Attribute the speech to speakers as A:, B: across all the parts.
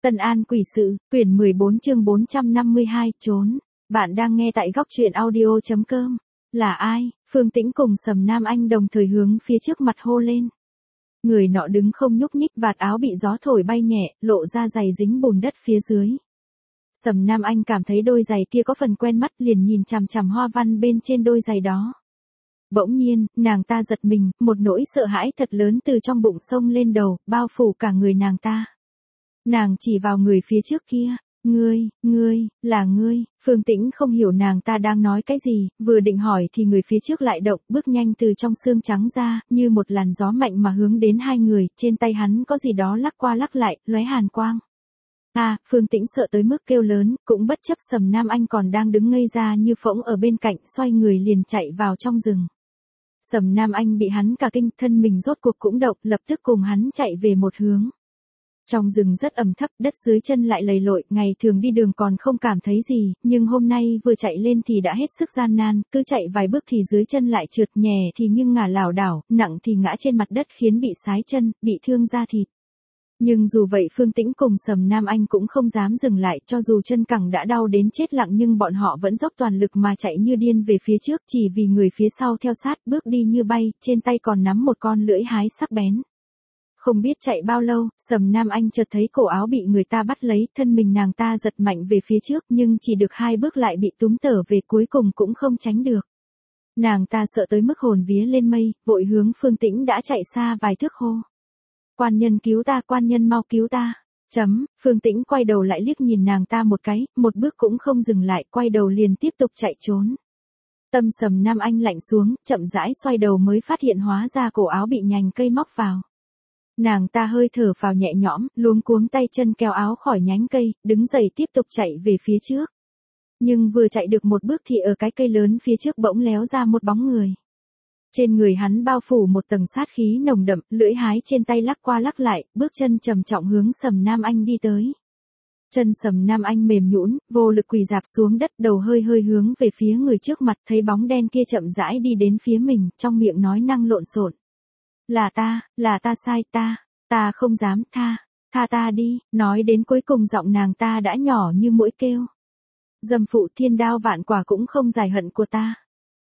A: Tân An Quỷ Sự, quyển 14 chương 452, trốn. Bạn đang nghe tại góc truyện audio.com. Là ai? Phương Tĩnh cùng Sầm Nam Anh đồng thời hướng phía trước mặt hô lên. Người nọ đứng không nhúc nhích, vạt áo bị gió thổi bay nhẹ, lộ ra giày dính bùn đất phía dưới. Sầm Nam Anh cảm thấy đôi giày kia có phần quen mắt, liền nhìn chằm chằm hoa văn bên trên đôi giày đó. Bỗng nhiên, nàng ta giật mình, một nỗi sợ hãi thật lớn từ trong bụng xông lên đầu, bao phủ cả người nàng ta. Nàng chỉ vào người phía trước kia. Là ngươi. Phương Tĩnh không hiểu nàng ta đang nói cái gì, vừa định hỏi thì người phía trước lại động, bước nhanh từ trong xương trắng ra, như một làn gió mạnh mà hướng đến hai người, trên tay hắn có gì đó lắc qua lắc lại, lóe hàn quang. Phương Tĩnh sợ tới mức kêu lớn, cũng bất chấp Sầm Nam Anh còn đang đứng ngây ra như phỗng ở bên cạnh, xoay người liền chạy vào trong rừng. Sầm Nam Anh bị hắn cả kinh, thân mình rốt cuộc cũng động, lập tức cùng hắn chạy về một hướng. Trong rừng rất ẩm thấp, đất dưới chân lại lầy lội, ngày thường đi đường còn không cảm thấy gì, nhưng hôm nay vừa chạy lên thì đã hết sức gian nan, cứ chạy vài bước thì dưới chân lại trượt, nhẹ thì nghiêng ngả lảo đảo, nặng thì ngã trên mặt đất khiến bị sái chân, bị thương da thịt. Nhưng dù vậy Phương Tĩnh cùng Sầm Nam Anh cũng không dám dừng lại, cho dù chân cẳng đã đau đến chết lặng nhưng bọn họ vẫn dốc toàn lực mà chạy như điên về phía trước, chỉ vì người phía sau theo sát, bước đi như bay, trên tay còn nắm một con lưỡi hái sắc bén. Không biết chạy bao lâu, Sầm Nam Anh chợt thấy cổ áo bị người ta bắt lấy, thân mình nàng ta giật mạnh về phía trước, nhưng chỉ được 2 bước lại bị túm tở về, cuối cùng cũng không tránh được. Nàng ta sợ tới mức hồn vía lên mây, vội hướng Phương Tĩnh đã chạy xa vài thước hô. Quan nhân cứu ta, quan nhân mau cứu ta. Phương Tĩnh quay đầu lại liếc nhìn nàng ta một cái, một bước cũng không dừng lại, quay đầu liền tiếp tục chạy trốn. Tâm Sầm Nam Anh lạnh xuống, chậm rãi xoay đầu mới phát hiện hóa ra cổ áo bị nhành cây móc vào. Nàng ta hơi thở phào nhẹ nhõm, luống cuống tay chân kéo áo khỏi nhánh cây, đứng dậy tiếp tục chạy về phía trước. Nhưng vừa chạy được một bước thì ở cái cây lớn phía trước bỗng léo ra một bóng người. Trên người hắn bao phủ một tầng sát khí nồng đậm, lưỡi hái trên tay lắc qua lắc lại, bước chân trầm trọng hướng Sầm Nam Anh đi tới. Chân Sầm Nam Anh mềm nhũn, vô lực quỳ rạp xuống đất, đầu hơi hướng về phía người trước mặt, thấy bóng đen kia chậm rãi đi đến phía mình, trong miệng nói năng lộn xộn. Là ta sai, ta không dám, tha ta đi, nói đến cuối cùng giọng nàng ta đã nhỏ như muỗi kêu. Dâm phụ thiên đao vạn quả cũng không giải hận của ta.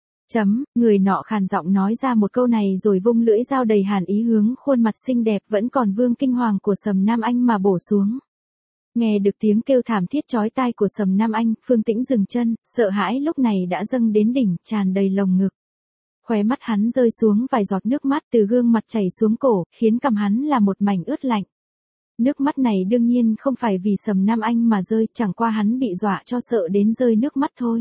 A: Người nọ khàn giọng nói ra một câu này rồi vung lưỡi dao đầy hàn ý hướng khuôn mặt xinh đẹp vẫn còn vương kinh hoàng của Sầm Nam Anh mà bổ xuống. Nghe được tiếng kêu thảm thiết chói tai của Sầm Nam Anh, Phương Tĩnh dừng chân, sợ hãi lúc này đã dâng đến đỉnh, tràn đầy lồng ngực. Khóe mắt hắn rơi xuống vài giọt nước mắt từ gương mặt chảy xuống cổ, khiến cằm hắn là một mảnh ướt lạnh. Nước mắt này đương nhiên không phải vì Sầm Nam Anh mà rơi, chẳng qua hắn bị dọa cho sợ đến rơi nước mắt thôi.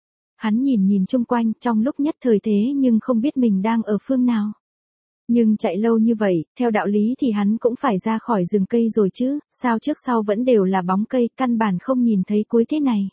A: Hắn nhìn chung quanh, trong lúc nhất thời thế nhưng không biết mình đang ở phương nào. Nhưng chạy lâu như vậy, theo đạo lý thì hắn cũng phải ra khỏi rừng cây rồi chứ, sao trước sau vẫn đều là bóng cây, căn bản không nhìn thấy cuối thế này.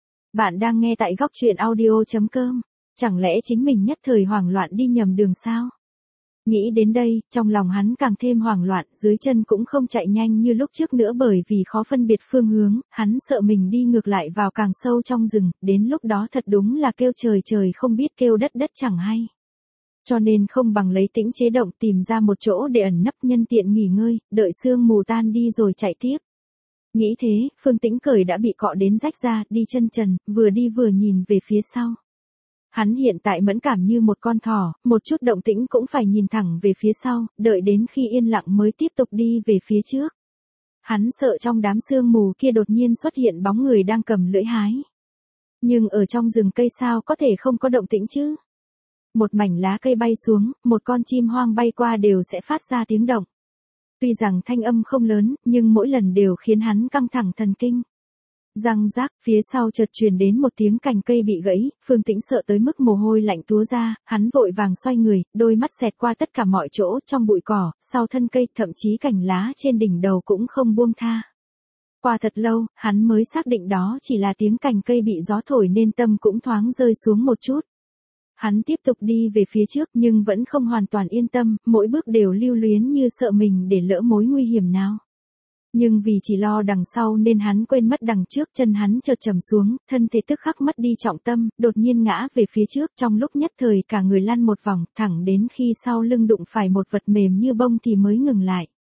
A: Bạn đang nghe tại góc truyện audio.com. Chẳng lẽ chính mình nhất thời hoảng loạn đi nhầm đường sao? Nghĩ đến đây, trong lòng hắn càng thêm hoảng loạn, dưới chân cũng không chạy nhanh như lúc trước nữa bởi vì khó phân biệt phương hướng, hắn sợ mình đi ngược lại vào càng sâu trong rừng, đến lúc đó thật đúng là kêu trời không biết kêu đất chẳng hay. Cho nên không bằng lấy tĩnh chế động tìm ra một chỗ để ẩn nấp nhân tiện nghỉ ngơi, đợi sương mù tan đi rồi chạy tiếp. Nghĩ thế, Phương Tĩnh cởi đã bị cọ đến rách ra, đi chân trần, vừa đi vừa nhìn về phía sau. Hắn hiện tại mẫn cảm như một con thỏ, một chút động tĩnh cũng phải nhìn thẳng về phía sau, đợi đến khi yên lặng mới tiếp tục đi về phía trước. Hắn sợ trong đám sương mù kia đột nhiên xuất hiện bóng người đang cầm lưỡi hái. Nhưng ở trong rừng cây sao có thể không có động tĩnh chứ? Một mảnh lá cây bay xuống, một con chim hoang bay qua đều sẽ phát ra tiếng động. Tuy rằng thanh âm không lớn, nhưng mỗi lần đều khiến hắn căng thẳng thần kinh. Răng rác, phía sau chợt truyền đến một tiếng cành cây bị gãy, Phương Tĩnh sợ tới mức mồ hôi lạnh túa ra, hắn vội vàng xoay người, đôi mắt xẹt qua tất cả mọi chỗ, trong bụi cỏ, sau thân cây, thậm chí cành lá trên đỉnh đầu cũng không buông tha. Qua thật lâu, hắn mới xác định đó chỉ là tiếng cành cây bị gió thổi nên tâm cũng thoáng rơi xuống một chút. Hắn tiếp tục đi về phía trước nhưng vẫn không hoàn toàn yên tâm, mỗi bước đều lưu luyến như sợ mình để lỡ mối nguy hiểm nào. Nhưng vì chỉ lo đằng sau nên hắn quên mất đằng trước, chân hắn chợt trầm xuống, thân thể tức khắc mất đi trọng tâm, đột nhiên ngã về phía trước, trong lúc nhất thời cả người lăn một vòng, thẳng đến khi sau lưng đụng phải một vật mềm như bông thì mới ngừng lại.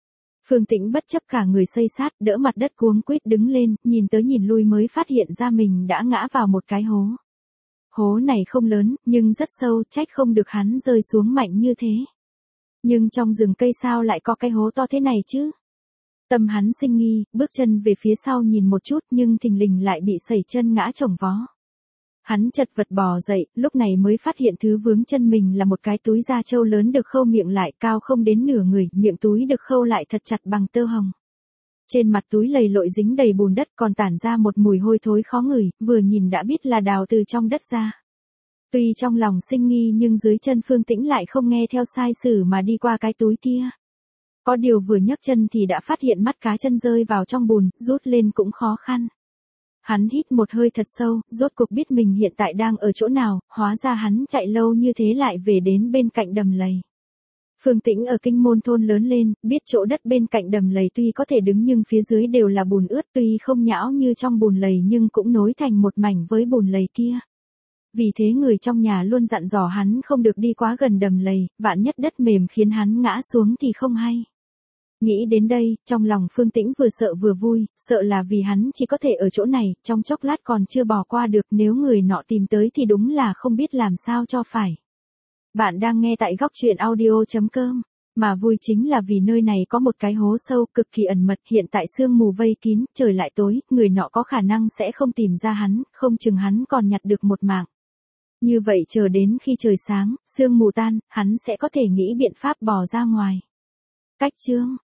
A: Phương Tĩnh bất chấp cả người xây sát, đỡ mặt đất cuống quýt đứng lên, nhìn tới nhìn lui mới phát hiện ra mình đã ngã vào một cái hố. Hố này không lớn, nhưng rất sâu, trách không được hắn rơi xuống mạnh như thế. Nhưng trong rừng cây sao lại có cái hố to thế này chứ? Tâm hắn sinh nghi, bước chân về phía sau nhìn một chút nhưng thình lình lại bị sẩy chân ngã chồng vó. Hắn chật vật bò dậy, lúc này mới phát hiện thứ vướng chân mình là một cái túi da trâu lớn được khâu miệng lại, cao không đến nửa người, miệng túi được khâu lại thật chặt bằng tơ hồng. Trên mặt túi lầy lội dính đầy bùn đất còn tản ra một mùi hôi thối khó ngửi, vừa nhìn đã biết là đào từ trong đất ra. Tuy trong lòng sinh nghi nhưng dưới chân Phương Tĩnh lại không nghe theo sai sử mà đi qua cái túi kia. Có điều vừa nhấc chân thì đã phát hiện mắt cá chân rơi vào trong bùn, rút lên cũng khó khăn. Hắn hít một hơi thật sâu, rốt cuộc biết mình hiện tại đang ở chỗ nào, hóa ra hắn chạy lâu như thế lại về đến bên cạnh đầm lầy. Phương Tĩnh ở Kinh Môn thôn lớn lên, biết chỗ đất bên cạnh đầm lầy tuy có thể đứng nhưng phía dưới đều là bùn ướt, tuy không nhão như trong bùn lầy nhưng cũng nối thành một mảnh với bùn lầy kia. Vì thế người trong nhà luôn dặn dò hắn không được đi quá gần đầm lầy, vạn nhất đất mềm khiến hắn ngã xuống thì không hay. Nghĩ đến đây, trong lòng Phương Tĩnh vừa sợ vừa vui, sợ là vì hắn chỉ có thể ở chỗ này, trong chốc lát còn chưa bò qua được, nếu người nọ tìm tới thì đúng là không biết làm sao cho phải. Bạn đang nghe tại góc truyện audio.com, mà vui chính là vì nơi này có một cái hố sâu cực kỳ ẩn mật, hiện tại sương mù vây kín, trời lại tối, người nọ có khả năng sẽ không tìm ra hắn, không chừng hắn còn nhặt được một mạng. Như vậy chờ đến khi trời sáng, sương mù tan, hắn sẽ có thể nghĩ biện pháp bò ra ngoài. Cách chương